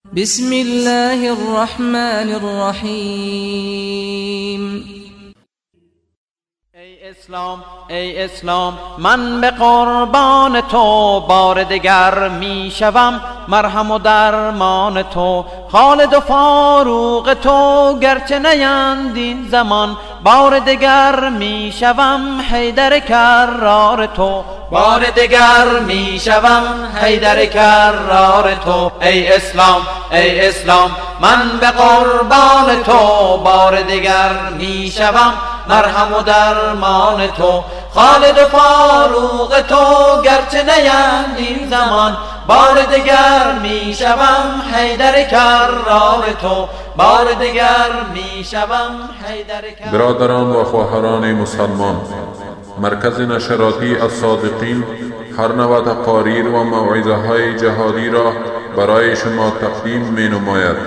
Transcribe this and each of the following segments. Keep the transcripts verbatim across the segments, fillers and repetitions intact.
بسم الله الرحمن الرحیم. ای اسلام ای اسلام من به قربان تو بار دگر می شوم، مرهم و درمان تو خالد و فاروق تو، گرچه نیند این زمان بار دگر می شوم حیدر کرار تو، بار دگر می شوم حیدر کرار تو. ای اسلام ای اسلام من به قربان تو بار دگر می شوم، مرهم و درمان تو خالد و فاروق تو، گرچه نیند این زمان بار دگر می شوم حیدر کرار تو، بار دگر می شوم حیدر کرار. برادران و خواهران مسلمان، مرکز نشراتی الصادقین هر نوع تقاریر و موعظه های جهادی را برای شما تقدیم می نماید.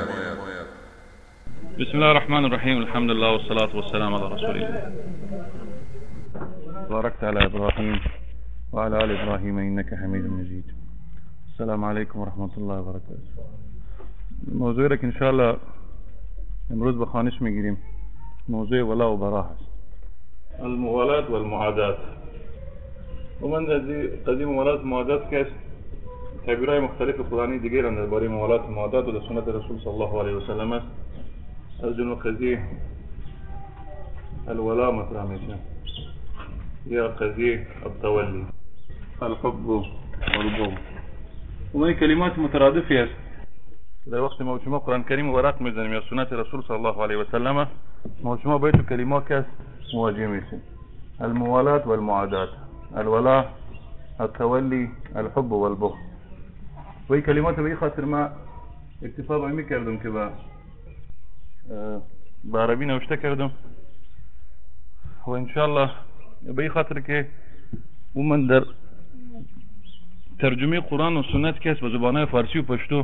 بسم الله الرحمن الرحیم، الحمد لله والصلاة والسلام علی رسول الله. باركت على ابراهیم و علی آل ابراهیم انک حمید مجید. السلام علیکم و رحمت الله و برکاته. موضوعی را که انشاءالله امروز به خوانش میگیریم موضوع ولا و برا هست، الموالات و المعادات. و من قضیه موالات و معادات که تعبیرهای مختلف قرآنی دیگر هم درباره موالات و معادات و در سنت رسول صلی الله علیه و سلم است. از جمله قضیه الولا مطرح میشه، یا قضیه التولی، الحب والبغض. و این کلمات مترادفی است. در وقت ما شما قرآن کریم ورق میزنیم یا سنت رسول صلی الله علیه و سلم، ما شما باید تو کلمات که مواجه میشیم: الموالات والمعادات، الولا، التولی، الحب والبغض. و این کلمات به این خاطر ما اکتفا باید میکردم که با به عربی نوشته کردم و انشاءالله به این خاطر که من در ترجمه قرآن و سنت که است به زبانهای فارسی و پشتو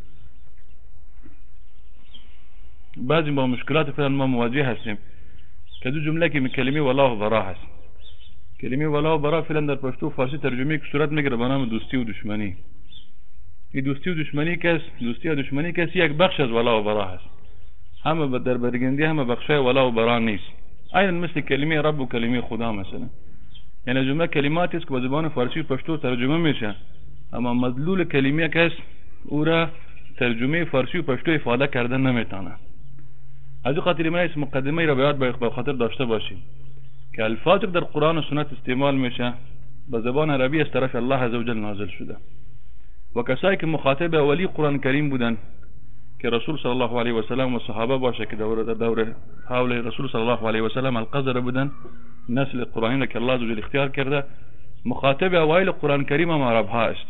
بعضی با مشکلات فعلا ما مواجه هستیم که دو جمله که کلمه ولا و برا هست. کلمه ولا و برا فعلا در پشتو و فارسی ترجمه که صورت میگیره به نام دوستی و دشمنی. این دوستی و دشمنی که است، دوستی و دشمنی که است یک بخش از ولا و برا هست، همه در برگندی همه بخشای ولا و برا نیست. عین مثل کلمه رب و کلمه خدا مثلا، یعنی جمله کلماتی است که به زبان فارسی و پشتو ترجمه میشه، اما مدلول کلمه که است او را ترجمه فارسی و پشتو افاده کردن نمیتونه. از این خاطر ما اسم مقدمه را باید به خاطر داشته باشیم که الفاظی در قرآن و سنت استعمال میشه به زبان عربی از طرف الله عزوجل نازل شده و کسایی که مخاطب اولی قرآن کریم بودن که رسول صلی الله علیه و سلم و صحابه باشه که دور دور حول رسول صلی الله علیه و سلم القذر بودن، نسل قرآنی را که الله عزوجل اختیار کرده، مخاطب اوایل قرآن کریم هم عرب ها است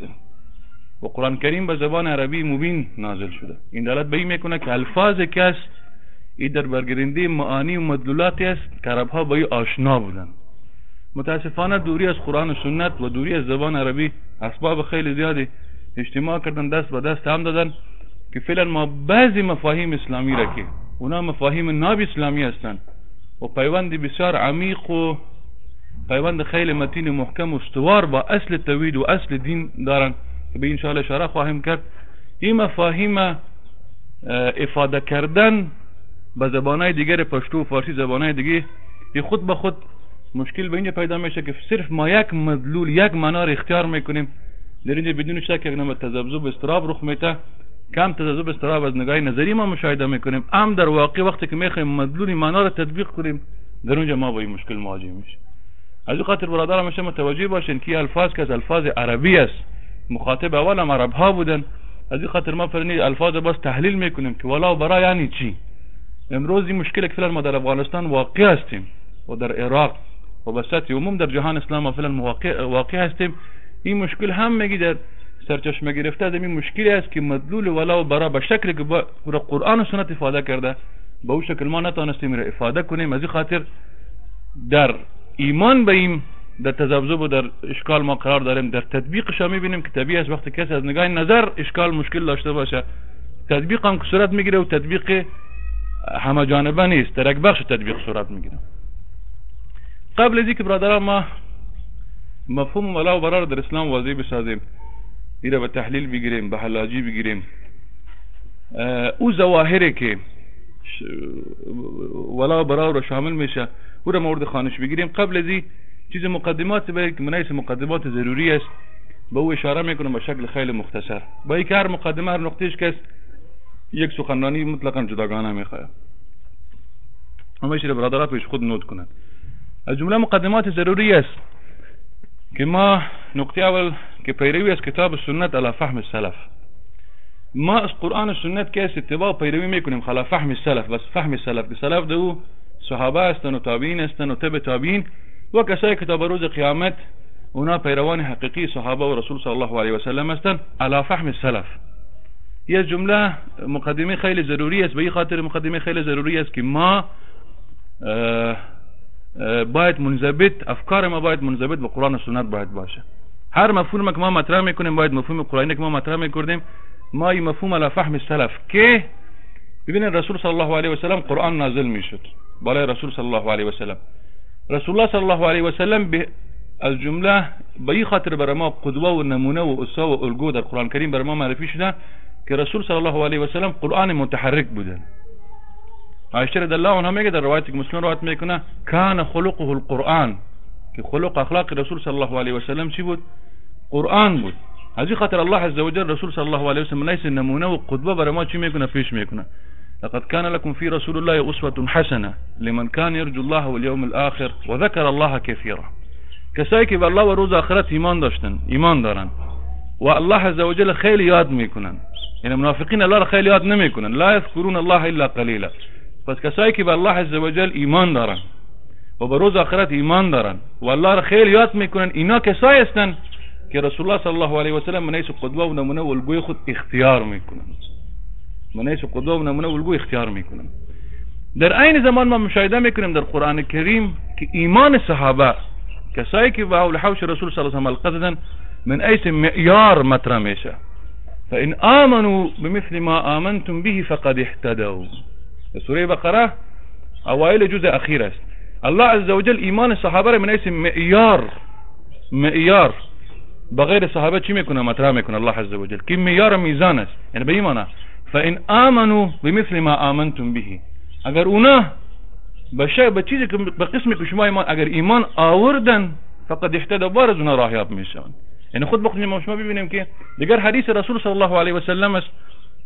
و قرآن کریم به زبان عربی مبین نازل شده. این دلالت به این میکنه که الفاظ که است این در برگرنده معانی و مدلولاتی است که عرب ها با این آشنا بودن. متاسفانه دوری از قرآن و سنت و دوری از زبان عربی اسباب خیلی زیادی اجتماع کردن، دست به دست هم دادن که فعلا ما بعضی مفاهیم اسلامی را که اونا مفاهیم ناب اسلامی هستند و پیوند بسیار عمیق و پیوند خیلی متین محکم و استوار با اصل توحید و اصل دین دارن که به انشاءالله اشاره خواهیم کرد، این مفاهیم افاده کردن به زبانهای دیگر پشتو و فارسی زبانهای دیگه خود به خود مشکل به اینجا پیدا میشه که صرف ما یک مدلول یک معنا را اختیار میکنیم، در اینجا بدون شک یک نوع تذبذب استراب رخ میده. کم تذبذب استراب از نگاه نظری ما مشاهده میکنیم، ام در واقع وقتی که میخوایم مدلول معنا را تطبیق کنیم در اونجا ما با این مشکل مواجه میشیم. از این خاطر برادران همیشه متوجه باشین که الفاظ که از الفاظ عربی است، مخاطب اول هم عرب ها بودن. از این خاطر ما فرنی الفاظ باز تحلیل میکنیم که ولا و برا یعنی چی. امروز این مشکل که فعلا ما در افغانستان واقع هستیم و در عراق و به سطح عموم در جهان اسلام فعلا واقع واقع هستیم، این مشکل هم میگی در سرچشمه گرفته از این مشکلی است که مدلول ولا و برا به شکلی که با قرآن و سنت افاده کرده به اون شکل ما نتونستیم را افاده کنیم. از این خاطر در ایمان به این در تذبذب و در اشکال ما قرار داریم. در تطبیقش هم میبینیم که طبیعی است وقتی کسی از نگاه نظر اشکال مشکل داشته باشه، تطبیق هم که صورت میگیره و تطبیق همه جانبه نیست، در یک بخش تطبیق صورت میگیره. قبل از اینکه برادران ما مفهوم ولا و برا در اسلام واضح بسازیم، این را به تحلیل بگیریم، به حلاجی بگیریم، او ظواهری که ولا برا رو شامل میشه او را مورد خوانش بگیریم. قبل از این چیز مقدمات باید که منایس مقدمات ضروری است به او اشاره میکنم به شکل خیلی مختصر، با اینکه هر مقدمه هر نقطهش که یک سخنرانی مطلقا جداگانه میخواد، اما ایشی برادرات پیش خود نوت کنند. از جمله مقدمات ضروری است که ما نقطه اول که پیروی از کتاب سنت علی فهم السلف، ما از قرآن و سنت که اتباع و پیروی میکنیم خلا فهم السلف، بس فهم سلف که سلف دو صحابه هستن و تابعین هستن و تبع تابعین و کسایی که تا به روز قیامت اونا پیروان حقیقی صحابه و رسول صلی الله علیه و سلم هستن علی فهم السلف. یه جمله مقدمه خیلی ضروری است، به این خاطر مقدمه خیلی ضروری است که ما باید منضبط، افکار ما باید منضبط به قرآن و سنت باید باشه. هر مفهومی که ما مطرح میکنیم باید مفهوم قرآنی که ما مطرح میکردیم ما این مفهوم علی فهم السلف که ببینید رسول صلی الله علیه و سلم قرآن نازل میشد بالای رسول صلی الله علیه و سلم. رسول الله صلی الله علیه و سلم از جمله به این خاطر برای ما قدوه و نمونه و اسوه و الگو در قرآن کریم برای ما معرفی شده که رسول صلی الله علیه و سلم قرآن متحرک بودن. عایشه رضی الله عنها میگه در روایتی که مسلم روایت میکنه کان خلقه القرآن، که خلق اخلاق رسول صلی الله علیه و سلم چی بود؟ قرآن بود. از این خاطر الله عز وجل رسول صلی الله علیه و سلم لیس نمونه و قدوه برای ما چی میکنه؟ پیش میکنه لقد كان لكم في رسول الله اسوه حسنه لمن كان يرجو الله واليوم الاخر وذكر الله كثيرا. کسایی که به الله و روز آخرت ایمان داشتن، ایمان دارن و الله عز وجل خیلی یاد میکنن، یعنی منافقین الله را خیلی یاد نمیکنن، لا یذکرون الله الا قلیلا. پس کسایی که به الله عز وجل ایمان دارن و به روز آخرت ایمان دارن و الله را خیلی یاد میکنن، اینا کسایی هستن که رسول الله صلی الله علیه و سلم منیس قدوه و نمونه و الگوی خود اختیار میکنن، منیس قدوه و نمونه و الگو اختیار میکنن. در عین زمان ما مشاهده میکنیم در قرآن کریم که ایمان صحابه، کسایی که به حول حوش رسول صلی الله علیه و سلم القدن من ایس معیار مطرح میشه. فان آمنوا بمثل ما آمنتم به فقد اهتدوا. سوره بقره اوائل جزء اخیر است. الله عز وجل ایمان صحابه را من ایس معیار معیار بغیر صحابه چی میکنه؟ مطرح میکنه الله عز وجل که معیار میزان است. یعنی به این معنی فان آمنوا بمثل ما آمنتم به، اگر اونا بشه به چیزی که به قسمی که شما ایمان اگر ایمان آوردن فقط اهتدوا، بارز اونا راهیاب میشن. یعنی خود بخونیم ما شما ببینیم که دیگر حدیث رسول صلی الله علیه و سلم است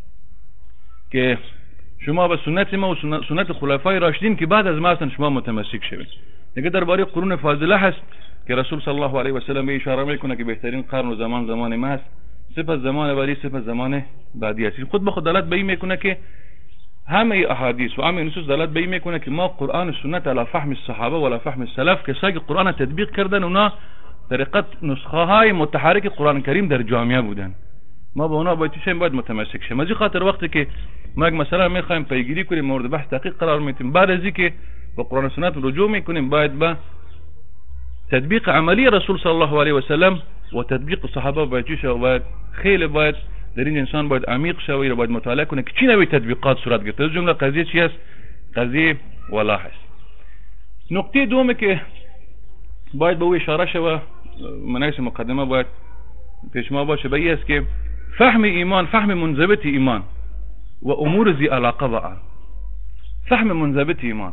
که شما به سنت ما و سنت خلفای راشدین که بعد از ما هستن شما متمسک شوید. دیگه درباره قرون فاضله هست که رسول صلی الله علیه و سلم اشاره میکنه که بهترین قرن و زمان زمان ما است، سپس زمان بعدی سپس زمان بعدی است. خود به خود دلالت به این میکنه که همه احادیث و همه نصوص دلالت به این میکنه که ما قرآن و سنت علی فهم الصحابه و علی فهم السلف، کسایی که قرآن تطبیق کردن اونا طریقت نسخه های متحرک قرآن کریم در جامعه بودن، ما با اونا باید چه باید متمسک شیم. از این خاطر وقتی که ما یک مسئله میخوایم پیگیری کنیم مورد بحث تحقیق قرار میدیم، بعد از اینکه به قرآن و سنت رجوع میکنیم باید به تطبیق عملی رسول صلی الله علیه و سلم و تطبیق صحابه باید چی شود، باید خیلی باید در این انسان باید عمیق شوی و باید مطالعه کنه که چی نوع تطبیقات صورت گرفته. از جمله قضیه چی است؟ قضیه ولا هست. نقطه دومی که باید به او اشاره شود منایس مقدمه باید پیش ما باشه به این است که فهم ایمان، فهم منضبط ایمان و امور ذی علاقه با آن. فهم منضبط ایمان،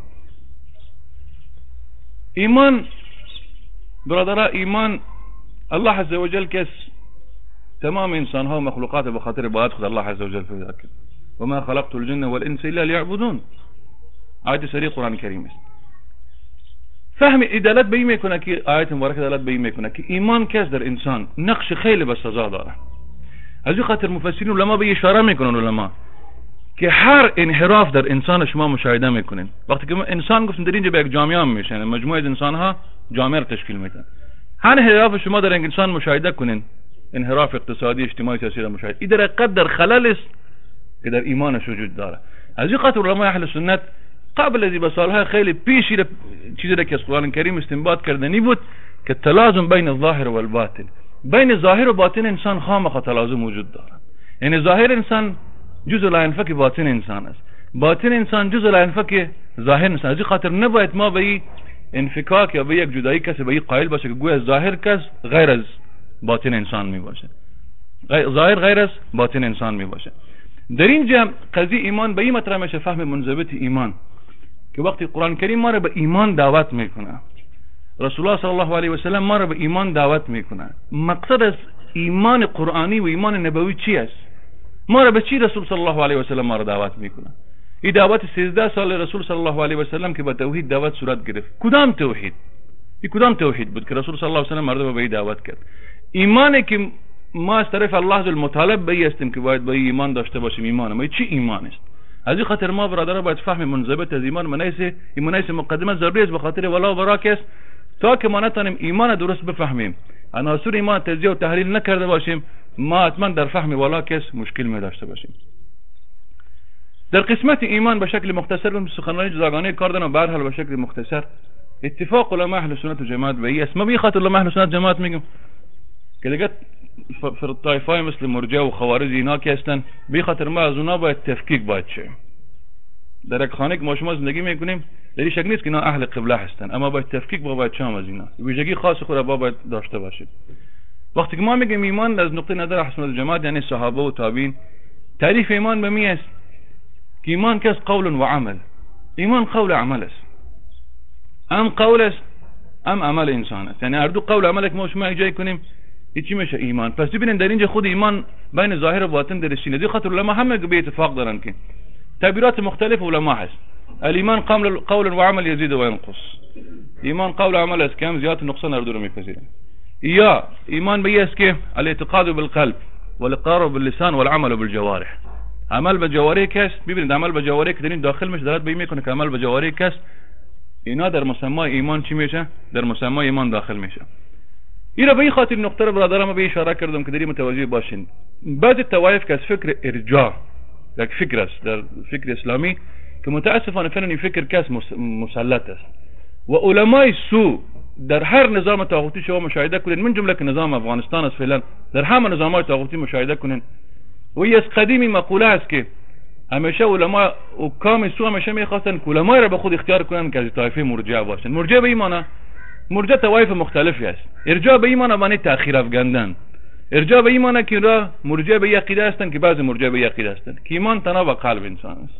ایمان برادرها، ایمان الله عز وجل کس تمام انسان ها و مخلوقات به خاطر عبادت خود الله عز وجل پیدا کرد. و ما خلقت الجن والانس الا ليعبدون، آیت سری قرآن کریم است. فهم دلالت به این میکنه که آیت مبارکه دلالت به این میکنه که ایمان کس در انسان نقش خیلی بسزا داره. از این خاطر مفسرین علما به اشاره میکنن علما که هر انحراف در انسان شما مشاهده میکنین. وقتی که ما انسان گفتیم در اینجا به یک جامعه میشن، مجموعه از انسان ها جامعه را تشکیل میدن. هر انحراف شما در انسان مشاهده کنین، انحراف اقتصادی، اجتماعی، سیاسی را مشاهده، این در حقیقت در خلل است که در ایمانش وجود داره. از این خاطر علمای اهل سنت قبل از این سالهای خیلی پیشی چیزی را که از قرآن کریم استنباط کردنی بود که تلازم بین الظاهر و الباطن، بین ظاهر و باطن انسان خامخا تلازم وجود داره. یعنی ظاهر انسان جزء لا ينفك باطن انسان است، باطن انسان جزء لا ينفك ظاهر انسان. از این خاطر نباید ما به این انفکاک یا به یک جدایی کسی به این قائل باشه که گویا ظاهر کس غیر از باطن انسان می باشه، ظاهر غیر از باطن انسان می باشه. در اینجا قضیه ایمان به این مطرح میشه، فهم منضبط ایمان، که وقتی قرآن کریم ما را به ایمان دعوت میکنه، رسول الله صلی الله علیه و سلم ما را به ایمان دعوت میکنه، مقصد از ایمان قرآنی و ایمان نبوی چی است؟ ما را به چی رسول صلی الله علیه و سلم ما را دعوت میکنه؟ این دعوت سیزده سال رسول صلی الله علیه و سلم که به توحید دعوت صورت گرفت، کدام توحید؟ این کدام توحید بود که رسول صلی الله علیه و سلم مردم به این دعوت کرد؟ ایمانی که ما از طرف الله ذو المطالب به این هستیم که باید به ایمان داشته باشیم. ایمان ما چی ایمان است؟ از این خاطر ما برادران باید فهم منضبط از ایمان منیس ایمانیس مقدمه ضروری است، به خاطر ولا و براک است، تا که ما نتونیم ایمان درست بفهمیم، عناصر ایمان تجزیه و تحلیل نکرده باشیم، ما حتما در فهم ولا کس مشکل می داشته باشیم. در قسمت ایمان به شکل مختصر و سخنرانی جداگانه کار دارم، به هر حال به شکل مختصر اتفاق علماء اهل سنت و جماعت به این است. ما به خاطر علماء اهل سنت جماعت میگم که دیگه طایفه مثل مرجئه و خوارج اینا که هستن، به خاطر ما از اونا باید تفکیک باید شه. در یک خانه که ما شما زندگی میکنیم در این شک نیست که اینا اهل قبله هستن، اما باید تفکیک با باید شام از اینا، ویژگی خاص خود با باید داشته باشید. وقتی که ما میگیم ایمان از نقطه نظر اهل سنت و جماعت یعنی صحابه و تابعین، تعریف ایمان به می است که ایمان کس قول و عمل. ایمان قول و عمل است، ام قول است ام عمل انسان است، یعنی هر دو قول و عمل که ما شما یک جای کنیم این چی میشه؟ ایمان. پس ببینید در اینجا خود ایمان بین ظاهر و باطن درش چینه. دی خاطر علما همه به اتفاق دارن که تعبیرات مختلف علما هست. الایمان قول قول و عمل یزيد و ينقص. ایمان قول و عمل است که هم زیادت نقصان هر دو رو میپذیره. یا ایمان به است که الاعتقاد بالقلب والاقرار باللسان والعمل بالجوارح. عمل به جوارح کس، ببینید عمل به جوارح که در این داخل میشه دلالت به این میکنه که عمل به جوارح کس اینا در مسمای ایمان چی میشه؟ در مسمای ایمان داخل میشه. این را به این خاطر نقطه را برادران به اشاره کردم که در این متوجه باشین. بعضی طوایف که از فکر ارجاع یک فکر است در فکر اسلامی که متاسفانه فعلا این فکر کس مسلط است و علمای سو در هر نظام طاغوتی شما مشاهده کنین، من جمله که نظام افغانستان است فعلا در همه نظام‌های طاغوتی مشاهده کنین و این از قدیمی مقوله است که همیشه علما و کام سو همیشه میخواستن که علمای را به خود اختیار کنن که از طایفه مرجئه باشن. مرجئه به این معنی مرجئه طوایف مختلفی است. ارجاع به این معنی معنی تأخیر افکندن. ارجاع به این معنی که را مرجئه به عقیده هستند که بعضی مرجئه به عقیده هستند که ایمان تنها به قلب انسان است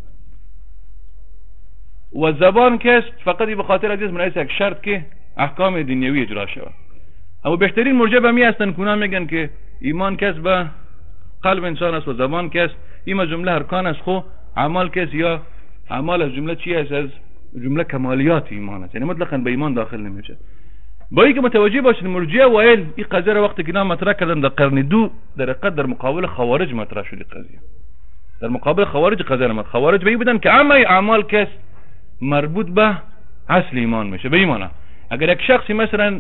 و زبان که است فقط به خاطر عزیز منایس یک شرط که احکام دنیوی اجرا شود. اما بهترین مرجئه به می هستند که اونا میگن که ایمان کس به قلب انسان است و زبان کس این جمله ارکان است، خو اعمال کس یا اعمال از جمله چی است؟ از جمله کمالیات ایمان است، یعنی مطلقاً به ایمان داخل نمیشه. با اینکه متوجه باشید مرجئه وایل این قضیه را وقتی که نام مطرح کردن در قرن دو در حقیقت در مقابل خوارج مطرح شد. قضیه در مقابل خوارج قضیه نمد. خوارج به این بودن که اما اعمال کس مربوط به اصل ایمان میشه. به این معنی اگر یک شخصی مثلا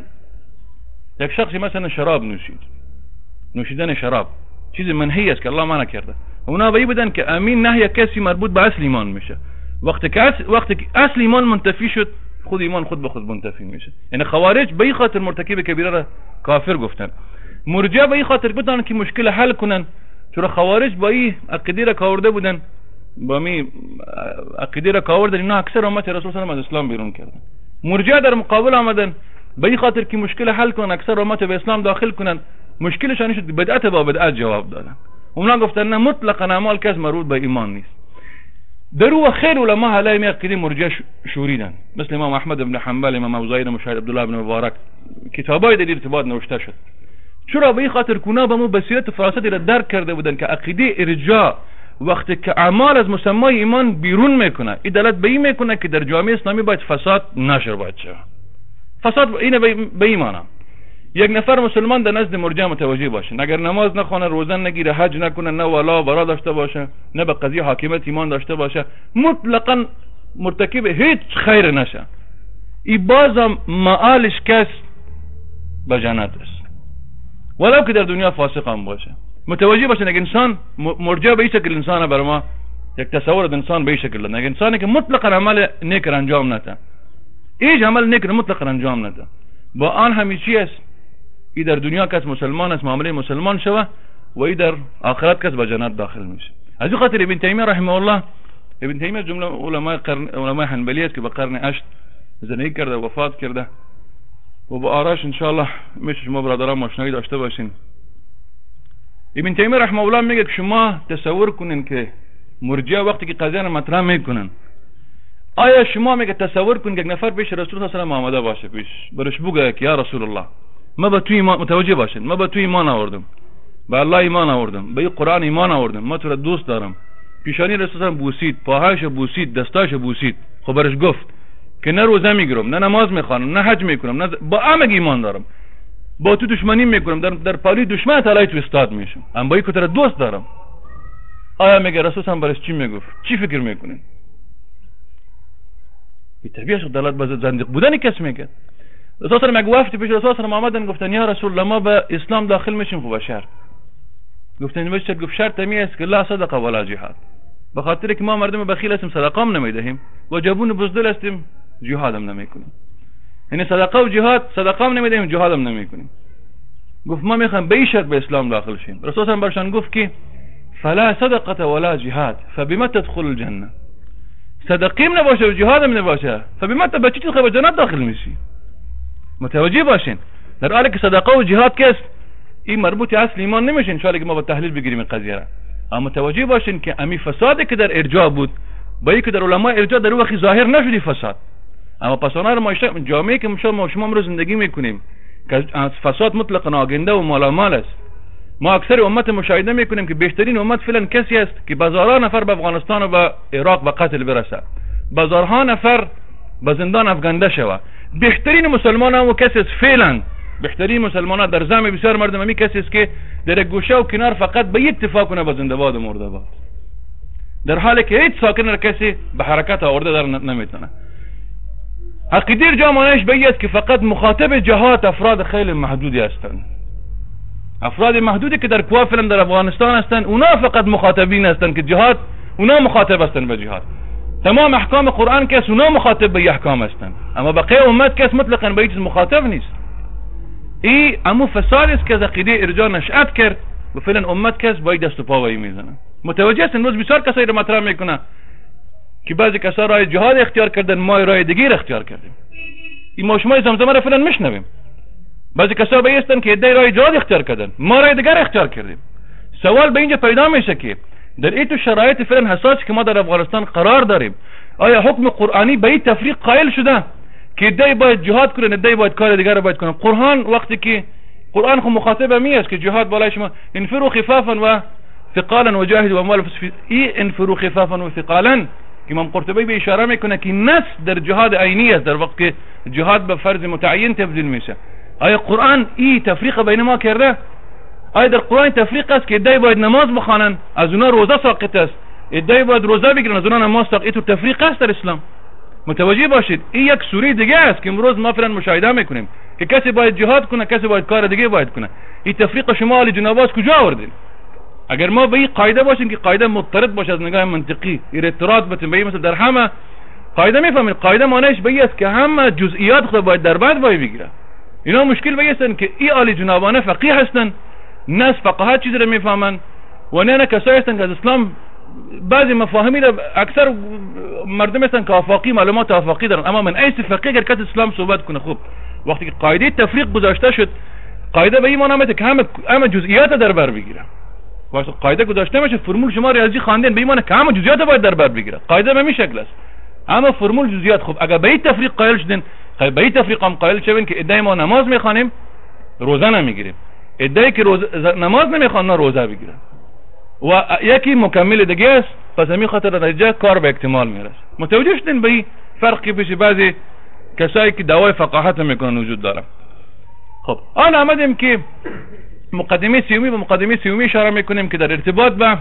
یک شخصی مثلا شراب نوشید، نوشیدن شراب چیز منهی است که الله منع کرده، اونا به این بودن که امین نهی کسی مربوط به اصل ایمان میشه. وقتی که اصل وقتی که اصل ایمان منتفی شد خود ایمان خود به خود منتفی میشه. یعنی خوارج به این خاطر مرتکب کبیره را کافر گفتن. مرجئه به این خاطر بودن که مشکل حل کنن، چون خوارج با این عقیده را کاورده بودن، با می عقیده را کاوردن اینا اکثر امت رسول صلی الله علیه و آله از اسلام بیرون کردن. مرجئه در مقابل آمدن به این خاطر که مشکل حل کنن، اکثر امت به اسلام داخل کنن. مشکلشان شد بدعت با بدعت جواب دادن. اونا گفتن نه مطلقاً اعمال کس مربوط به ایمان نیست. درو خیر علما علیهم عقیده مرجئه شوریدن، مثل امام احمد بن حنبل، امام اوزاعی، مشاهیر عبدالله بن مبارک، کتابای در ارتباط نوشته شد. چرا به این خاطر کونا به مو بصیرت و فراستی را درک کرده بودن که عقیده ارجاع وقتی که اعمال از مسمای ایمان بیرون میکنه این دلالت به این میکنه که در جامعه اسلامی باید فساد نشر باید شود. فساد اینه به این معنی یک نفر مسلمان در نزد مرجئه متوجه باشه، اگر نماز نخونه، روزه نگیره، حج نکنه، نه ولا برا داشته باشه، نه به قضیه حاکمیت ایمان داشته باشه، مطلقاً مرتکب هیچ خیر نشه، این بازم معالش کس به جنت است ولو که در دنیا فاسق هم باشه. متوجه باشه اگر انسان مرجئه به این شکل انسان بر ما یک تصور از انسان به این شکل دادن، اگر انسانی که مطلقاً عمل نیک انجام نده، هیچ عمل نیک مطلقاً انجام نده، با آن همیشه است ای در دنیا کس مسلمان است معامله مسلمان شوه و ای در آخرت کس به جنت داخل میشه. از این خاطر ابن تیمیه رحمه الله، ابن تیمیه جمله علماء قرن علماء حنبلی است که به قرن هشت زندگی کرده و وفات کرده و با آراش ان شاء الله میشه شما برادران آشنایی داشته باشین. ابن تیمیه رحمه الله میگه که شما تصور کنین که مرجئه وقتی که قضیه رو مطرح میکنن، آیا شما میگه تصور کنین که یک نفر پیش رسول الله صلی الله علیه و آله باشه، پیش برش بگه که یا رسول الله ما به تو ایمان، متوجه باشین ما به تو ایمان آوردم، به الله ایمان آوردم، به قرآن ایمان آوردم، ما تو را دوست دارم. پیشانی رسول الله بوسید، پاهاش بوسید، دستاش بوسید. خب برش گفت که نه روزه میگیرم، نه نماز میخوانم، نه حج میکنم، نه با همه ایمان دارم، با تو دشمنی میکنم، در در پالی دشمن تعالی تو استاد میشم، اما با تو را دوست دارم. آیا میگه رسول الله برش چی میگفت؟ چی فکر میکنین؟ به طبیعت دلالت به زندیق بودن کس میگه. رسول الله میگه وقتی پیش رسول الله آمدن گفتن یا رسول الله ما به اسلام داخل میشیم، خب شرط گفتن میشه، گفت شرط می است که لا صدقه ولا جهاد، به خاطر که ما مردم بخیل هستیم صدقه هم نمیدهیم و جوون بزدل هستیم جهاد هم نمیکنیم. یعنی صدقه و جهاد، صدقه هم نمیدهیم جهاد هم نمیکنیم. گفت ما میخوایم به این شرط به اسلام داخل شیم. رسول الله برشان گفت که فلا صدقه ولا جهاد فبما تدخل الجنه، صدقه هم نباشه و جهاد هم نباشه فبما تا به چی به جنت داخل میشی؟ متوجه باشین در حالی که صدقه و جهاد که است این مربوط اصل ایمان نمیشه. ان شاء الله که ما با تحلیل بگیریم این قضیه را، اما متوجه باشین که امی فسادی که در ارجاع بود با اینکه در علماء ارجاع در وقتی ظاهر نشدی فساد، اما پسانار ما جامعه که ما شما امروز زندگی میکنیم که از فساد مطلقا آگنده و مالامال است. ما اکثر امت مشاهده میکنیم که بیشترین امت فعلا کسی است که بازارها نفر به افغانستان و به عراق به قتل برسه، بازارها نفر به زندان افکنده شوه. بهترین مسلمان ها و کسی است فعلا، بهترین مسلمان ها در زم بسیار مردم همی کسی است که در گوشه و کنار فقط به اتفاق کنه با زنده باد و مرده باد، در حالی که هیچ ساکن کسی به حرکت آورده در نمیتونه. عقیده جامعهش به است که فقط مخاطب جهاد افراد خیلی محدودی هستند، افراد محدودی که در کوافل در افغانستان هستند، اونا فقط مخاطبین هستند که جهاد، اونا مخاطب هستند به جهاد. تمام احکام قرآن کس اونا مخاطب به احکام هستند، اما بقیه امت کس مطلقا به هیچ مخاطب نیست. ای امو فساد است که از عقیده ارجاع نشأت کرد و فعلا امت کس با دست و پا وی میزنه. متوجه است امروز بسیار کسایی رو مطرح میکنه که بعضی کسا راه جهاد اختیار کردن، ما راه دیگه اختیار کردیم. این ما شما زمزمه را فعلا میشنویم. بعضی کسا بایستن که ایده راه جهاد اختیار کردن، ما راه دیگه اختیار کردیم. سوال به اینجا پیدا میشه که در این شرایط فعلا حساسی که ما در افغانستان قرار داریم، آیا حکم قرآنی به این تفریق قائل شده که ایده باید جهاد کنن، ایده باید کار دیگه را باید کنن؟ قرآن وقتی که قرآن خو مخاطب می است که جهاد بالای شما انفروا خفافا و ثقالا وجاهدوا اموالکم فی ای انفروا خفافا و ثقالا که امام قرطبی به اشاره میکنه که نص در جهاد عینی است، در وقت که جهاد به فرض متعین تبدیل میشه. آیا قرآن این تفریق بین ما کرده؟ آیا در قرآن تفریق است که ایده باید نماز بخوانن از اونا روزه ساقط است، ایده باید روزه بگیرن از اونا نماز ساقط؟ تو تفریق است در اسلام. متوجه باشید این یک سوری دیگه است که امروز ما فعلا مشاهده میکنیم که کسی باید جهاد کنه، کسی باید کار دیگه باید کنه. این تفریق شما علی جناب از کجا آوردین؟ اگر ما به این قاعده باشیم که قاعده مضطرد باشه از نگاه منطقی، اعتراض بتیم به مثلا در همه قاعده میفهمید قاعده معنیش به است که همه جزئیات خود باید در بعد وای بگیره. اینا مشکل به هستن که این علی جنابانه فقیه هستن، ناس فقاهت چیز رو میفهمن و نه کسایی هستن که از اسلام بعضی مفاهیمی را اکثر مردم هستن که آفاقی معلومات آفاقی دارن، اما من ایس فقیه اگر کس اسلام صحبت کنه خوب وقتی که قاعده تفریق گذاشته شد، قاعده به این معنی که همه همه جزئیات در بر بگیره. واسه قاعده گذاشته میشه فرمول شما ریاضی خواندین به این معنی که همه جزئیات باید در بر بگیره. قاعده به این شکل است، اما فرمول جزئیات. خب اگر به این تفریق قائل شدین، به این تفریق هم قائل شوین که ادعای ما نماز میخوانیم روزه نمیگیریم، ادعای که روز نماز نمیخوان روزه بگیرن و یکی مکمل دیگه است، پس همین خاطر نتیجه کار به اکتمال میرسه. متوجه شدین به این فرقی پیش بعضی کسایی که دعوای فقاهت میکنن وجود داره. خب آن آمدیم که مقدمه سیومی و مقدمه سیومی اشاره میکنیم که در ارتباط به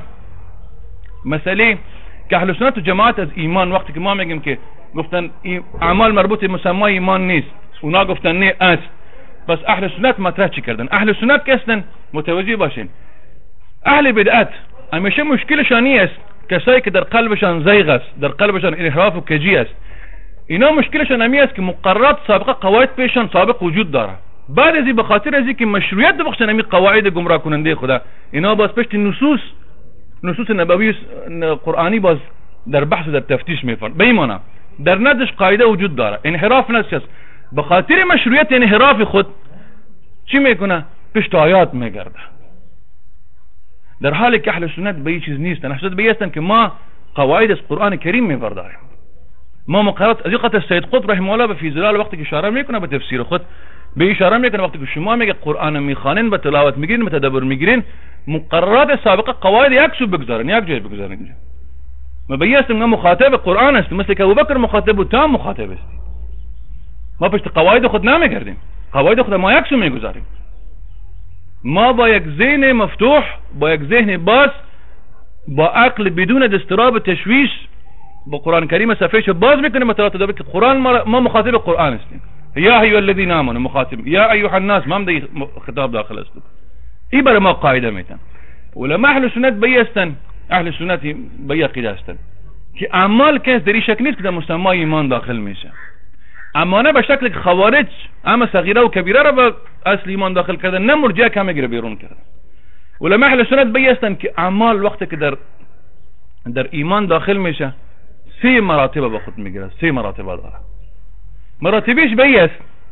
مسئله که اهل سنت و جماعت از ایمان، وقتی که ما میگیم که گفتن اعمال مربوط به مسمای ایمان نیست، اونا گفتن نه است، بس اهل سنت مطرح چی کردن؟ اهل سنت که هستن متوجه باشین اهل بدعت همیشه مشکلشانی است کسایی که در قلبشان زیغ است، در قلبشان انحراف و کجی است. اینا مشکلشان همی است که مقررات سابقه قواعد پیشان سابق وجود داره، بعد از این به خاطر از اینکه مشروعیت بخشن همی قواعد گمراه کننده خدا، اینا باز پشت نصوص نصوص نبوی قرآنی باز در بحث و در تفتیش میفرن. به این معنی در نزدش قاعده وجود داره، انحراف نست، به خاطر مشروعیت انحراف خود چی میکنه؟ پشت آیات میگرده. در حالی که اهل سنت به این چیز نیستن. اهل سنت به هستن که ما قواعد از قرآن کریم میپرداریم. ما مقررات از این سید قطب رحمه الله به فی ظلال وقتی که اشاره میکنه به تفسیر خود به اشاره میکنه وقتی که شما میگه قرآن میخوانین و تلاوت میگیرین و تدبر میگیرین مقررات سابقه قواعد یک سو بگذارن یک جای بگذارن اینجا. ما به هستیم ما مخاطب قرآن هستیم مثل که ابوبکر مخاطب و تا مخاطب هستیم. ما پشت قواعد خود نمیگردیم. قواعد خود ما یک سو میگذاریم. ما با یک ذهن مفتوح با یک ذهن باز با عقل بدون اضطراب و تشویش با قرآن کریم صفحهش باز میکنیم مثلا تدبر که قرآن ما, ما مخاطب قرآن هستیم. یا ایها الذین آمنوا مخاطب یا ایها الناس ما هم در خطاب داخل است. این برای ما قاعده میتن. علماء اهل سنت بیستن اهل سنت به عقیده هستن که اعمال کس در این شکل نیست که در مسمى ایمان داخل میشه. اما نه به شکل خوارج اما صغیره و کبیره را به اصل ایمان داخل کردن نه مرجئه که همه بیرون کردن. علماء اهل سنت بیستن که اعمال وقتی که در در ایمان داخل میشه سه مراتب به خود میگیره. سه مراتب داره. مراتبش بیست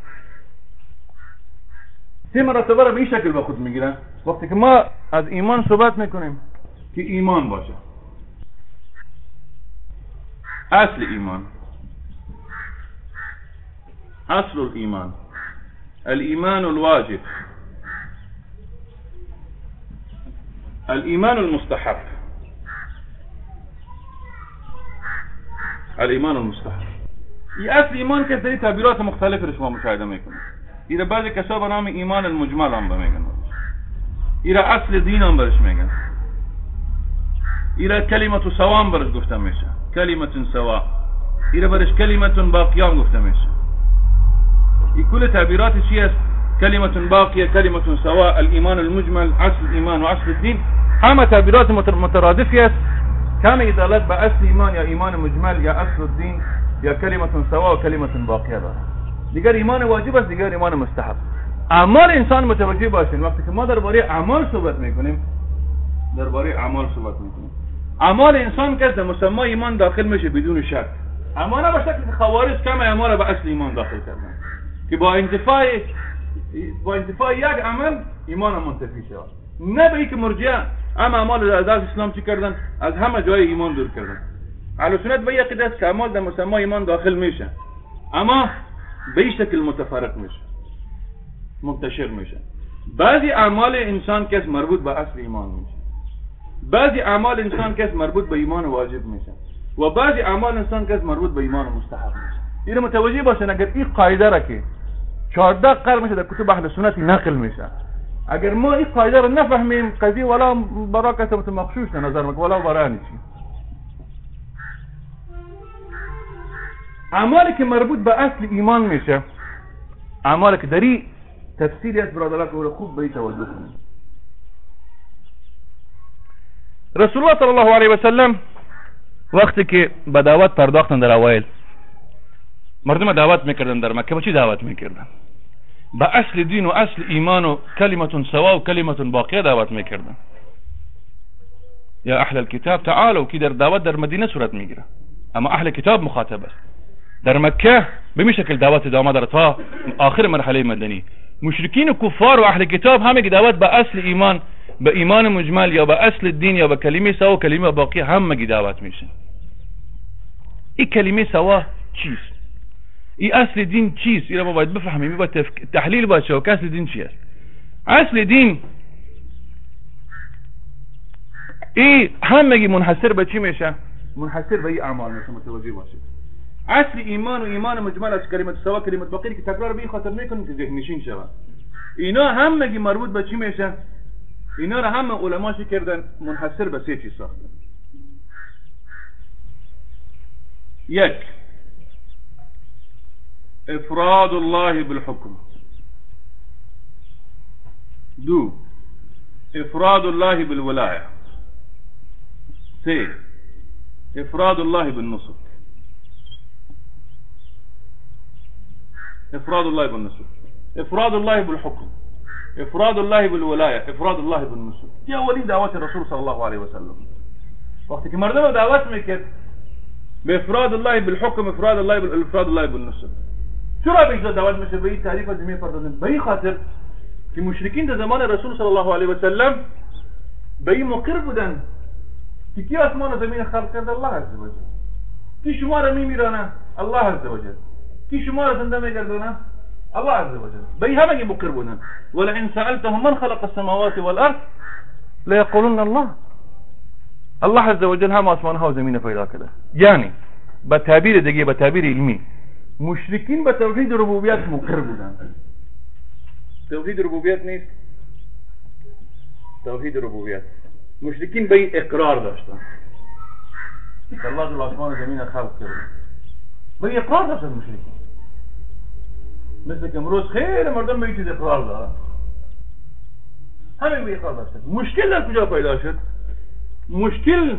سه مراتب را به این شکل به خود میگیره. وقتی که ما از ایمان صحبت میکنیم که ایمان باشه اصل ایمان اصل الایمان الایمان الواجب الایمان المستحب الایمان المستحب. این اصل ایمان که در تعبیرات مختلفی رو شما مشاهده میکنید. این بعضی کسا به نام ایمان المجمل هم میگن. این اصل دین هم برش میگن. این کلمت سوا هم برش گفته میشه. کلمت سوا. این برش کلمت باقیه هم گفته میشه. این کل تعبیرات چی است؟ کلمت باقیه، کلمت سوا، الایمان المجمل، اصل ایمان و اصل دین همه تعبیرات مترادفی است. کم دلالت به اصل ایمان یا ایمان مجمل یا اصل الدین یا کلمت سوا و کلمت باقیه داره. دیگر ایمان واجب است، دیگر ایمان مستحب. اعمال انسان متوجه باشین وقتی که ما درباره اعمال صحبت میکنیم درباره اعمال صحبت میکنیم اعمال انسان که در مسمى ایمان داخل میشه بدون شک. اما نه به شکل خوارج کم اعمال به اصل ایمان داخل کردن که با انتفاع با انتفاع یک عمل ایمان منتفی شود. نه به اینکه مرجئه اما اعمال از اسلام چی کردن از همه جای ایمان دور کردن. اهل سنت به عقیده است که اعمال در مسمى ایمان داخل میشه اما به این شکل متفرق میشه منتشر میشه. بعضی اعمال انسان که مربوط به اصل ایمان میشه، بعضی اعمال انسان که مربوط به ایمان واجب میشه و بعضی اعمال انسان که مربوط به ایمان مستحب میشه. اینو متوجه باشین. اگر این قاعده را که چهارده قرن میشه در کتب اهل سنت نقل میشه، اگر ما این قاعده را نفهمیم قضیه ولا برای کسی متمخشوش نظر میکنه ولا برای نیچی. اعمالی که مربوط به اصل ایمان میشه اعمالی که داری تفسیری از برادران که خوب به این توجه کنید. رسول الله صلی الله علیه و سلم وقتی که به دعوت پرداختن در اوایل مردم دعوت میکردن در مکه. با چی دعوت میکردن؟ به اصل دین و اصل ایمان و کلمت سوا و کلمت باقیه دعوت میکردن. یا اهل الكتاب تعالوا که در دعوت در مدینه صورت میگیره اما اهل کتاب مخاطب است. در مکه به شکل دعوت ادامه داره تا آخر مرحله مدنی. مشرکین و کفار و اهل کتاب همه که دعوت به اصل ایمان به ایمان مجمل یا به اصل دین یا به کلمه سوا و کلمه باقیه همه کی دعوت میشه. این کلمه سوا چیست؟ این اصل دین چیست؟ این رو باید بفهمیم. این باید تفک... تحلیل باید شد که اصل دین چی است. اصل دین این همگی منحصر به چی میشه؟ منحصر به این اعمال میشه. متوجه باشید. اصل ایمان و ایمان مجمل از کلمت سوا کلمت باقی که تکرار به این خاطر میکنیم که ذهن نشین شود. اینا همگی مربوط به چی میشه؟ اینا را همه علما چی کردن؟ منحصر به سه چیز ساختن. یک، افراد الله بالحكم. دو، افراد الله بالولاية. سه، افراد الله بالنصر. افراد الله بالنصر، افراد الله بالحكم، افراد الله بالولاية، افراد الله بالنصر. يا ولي دعوات الرسول صلى الله عليه وسلم وقتی که مردم دعوت میکرد به افراد الله بالحكم، افراد الله بالافراد الله بالنصر. چرا به اینجا دعوت میشه؟ به این تعریف از می پردازیم. به این خاطر که مشرکین در زمان رسول صلی الله علیه و سلم به این مقر بودن که کی آسمان و زمین خلق کرده؟ الله عز و جل. کی شما را میمیرانه؟ الله عز و جل. کی شما را زنده میگردانه؟ الله عز و جل. به این همه مقر بودن. ولئن سألتهم من خلق السماوات والارض لیقولن الله. الله عز و جل هم آسمان ها و زمین پیدا کرده. یعنی به تعبیر دیگه، به تعبیر علمی، مشرکین به توحید ربوبیت مقر بودن. توحید ربوبیت نیست، توحید ربوبیت. مشرکین به این اقرار داشتن که الله جل آسمان و زمین خلق کرده. به این اقرار داشتن مشرکین. مثل که امروز خیلی مردم به این چیز اقرار دارن. همین به اقرار داشتن. مشکل در کجا پیدا شد؟ مشکل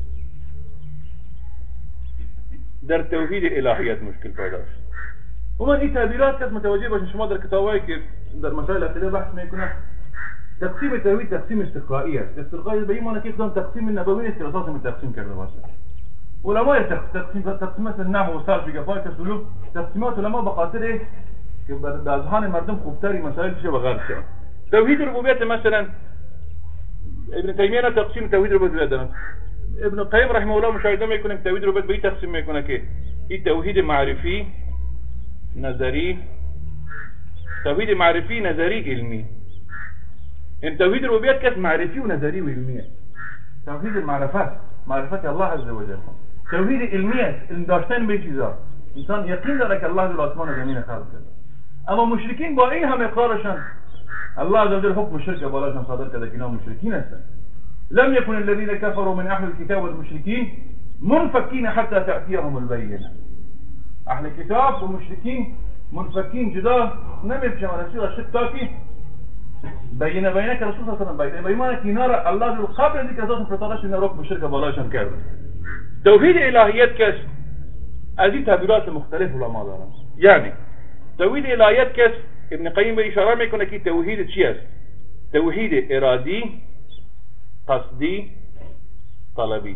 در توحید الهیت مشکل پیدا شد. و من این تعبیرات که متوجه باشین شما در کتابایی که در مسائل عقیده بحث میکنه، تقسیم توحید تقسیم استقرایی است. استقرایی به این معنی که کدام تقسیم نبوی است که اساس من تقسیم کرده باشه. علماء تقسیم تقسیمات نحو و صرف و فقه سلوک، تقسیمات علما به خاطر که در اذهان مردم خوبتری مسائل بشه و غرض شه. توحید ربوبیت مثلا ابن تیمیه تقسیم توحید ربوبیت دارن. ابن قیم رحمه الله مشاهده میکنه که توحید ربوبیت به این تقسیم میکنه که این توحید معرفی، نظری، توحید معرفی، نظری، علمی. این توحید ربوبیت که معرفی و نظری و علمیه. توحید معرفت، معرفت الله عز و جل. توحید علمی است، علم داشتن به چیزا. انسان یقین داره که الله جل آسمان و زمین خلق کرده. اما مشرکین با این هم اقرارشان الله عز و جل حکم شرک بالاشان صادر کرده که اینا مشرکین هستند. لم يكن الذين كفروا من اهل الكتاب والمشركين منفكين حتى تأتيهم البينة. اهل الكتاب والمشركين منفكين جدا نمیشه رسول شرک تا که بینه بینه که رسول صلی الله علیه و آله بینه که اینا را الله جل قبل از اینکه ازشون فرستادش اینا حکم شرک بالاشان کرده. توحید الهیت که از این تعبیرات مختلف علما دارن. یعنی توحید الهیت که ابن قیم به اشاره میکنه که توحید چی است؟ توحید ارادی، قصدی، طلبی.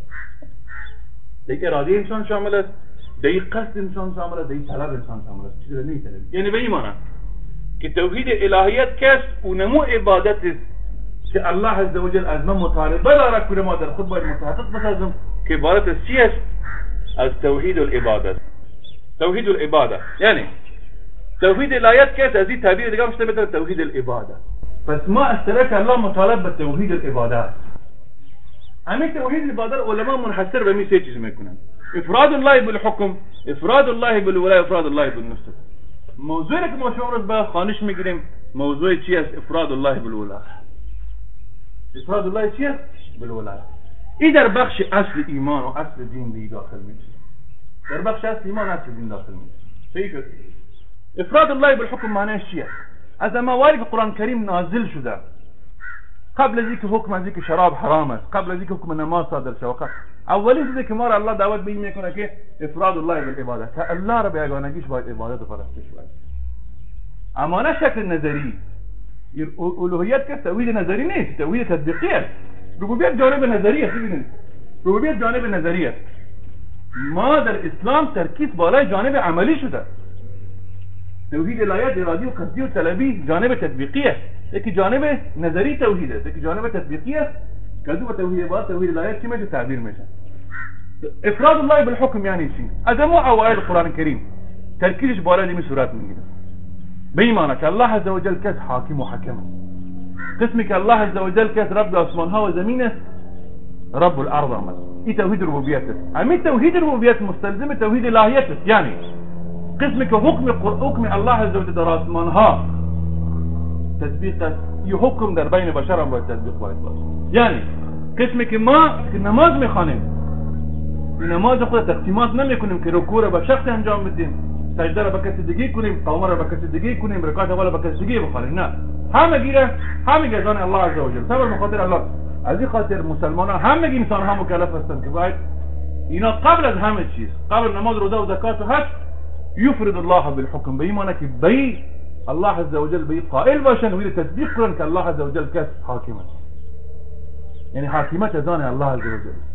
دیگه ارادی انسان شامل است، دیگه قصد انسان شامل است، دیگه طلب انسان شامل است. چیزی نمی طلبی. یعنی به این معنی که توحید الهیت کس اونمو عبادت است که الله عز و جل از من مطالبه دارد که ما در خود باید متحقق بسازم که عبادت از چی است؟ از توحید العبادت. توحید العبادت یعنی توحید الهیت کس از این تعبیر دیگه میشه به توحید العبادت. پس ما اشتراک الله مطالب به توحید العبادت. همین توحید العبادت علما منحصر به می سه چیز میکنن: افراد الله بالحکم، افراد الله بالولای، افراد الله بالنصر. موضوعی که ما شما رو به خانش میگیریم موضوع چی است؟ افراد الله بالولای. افراد الله چی است؟ بالولای. این در بخش اصل ایمان و اصل دین دی داخل میشه. در بخش اصل ایمان و اصل دین داخل میشه. صحیح شد؟ افراد الله بالحکم معنیش چیه؟ از مواردی که قرآن کریم نازل شده قبل از اینکه حکم از اینکه شراب حرام است، قبل از اینکه حکم نماز صادر شود، اولین چیزی که ما را الله دعوت به این میکنه که افراد الله بالعبادت، که الله را به یگانگیش باید عبادت و پرستش باید. اما نه شکل نظری. الوهیت که توحید نظری نیست، توحید تطبیقی است. ربوبیت جانب نظری است. ببینید ربوبیت جانب نظری است. ما در اسلام ترکیز بالای جانب عملی شده. توحید الهیت ارادی و قصدی و طلبی جانب تطبیقی است، یکی جانب نظری توحید است، یکی جانب تطبیقی است که دو توحید با توحید الهیت چی میشه تعبیر میشه. افراد الله بالحکم یعنی چی؟ از ما اوایل قرآن کریم ترکیزش بالای این صورت میگیره. به این معنی که الله عز و جل کس حاکم و حکم است. قسمی که الله عز و جل کس رب آسمان ها و زمین است، رب الارض است. این توحید ربوبیت است. همین توحید ربوبیت مستلزم توحید الهیت است. یعنی قسمی که حکم حکم الله عز و جل در آسمان ها تطبیق است، یه حکم در بین بشر هم باید تطبیق باید باشه. یعنی قسمی که ما که نماز میخوانیم، نماز خود تقسیمات نمیکنیم که رکوع را به شخص انجام بدیم، سجده را به کسی دیگه کنیم، قیام را به کسی دیگه کنیم، رکعت اول را به کسی دیگه بخوانیم. نه، همه گیره همه گزان الله عز و جل. سبب بخاطر الله از این خاطر مسلمانان همه انسان ها مکلف هستند که باید اینا قبل از همه چیز، قبل نماز، روزه و زکات و حج، یفرد الله بالحکم. به این معنی که بی الله عز و جل بی قائل باشن و تطبیق کنن که الله عز و جل کس حاکم است. یعنی حاکمیت از آن الله عز و جل.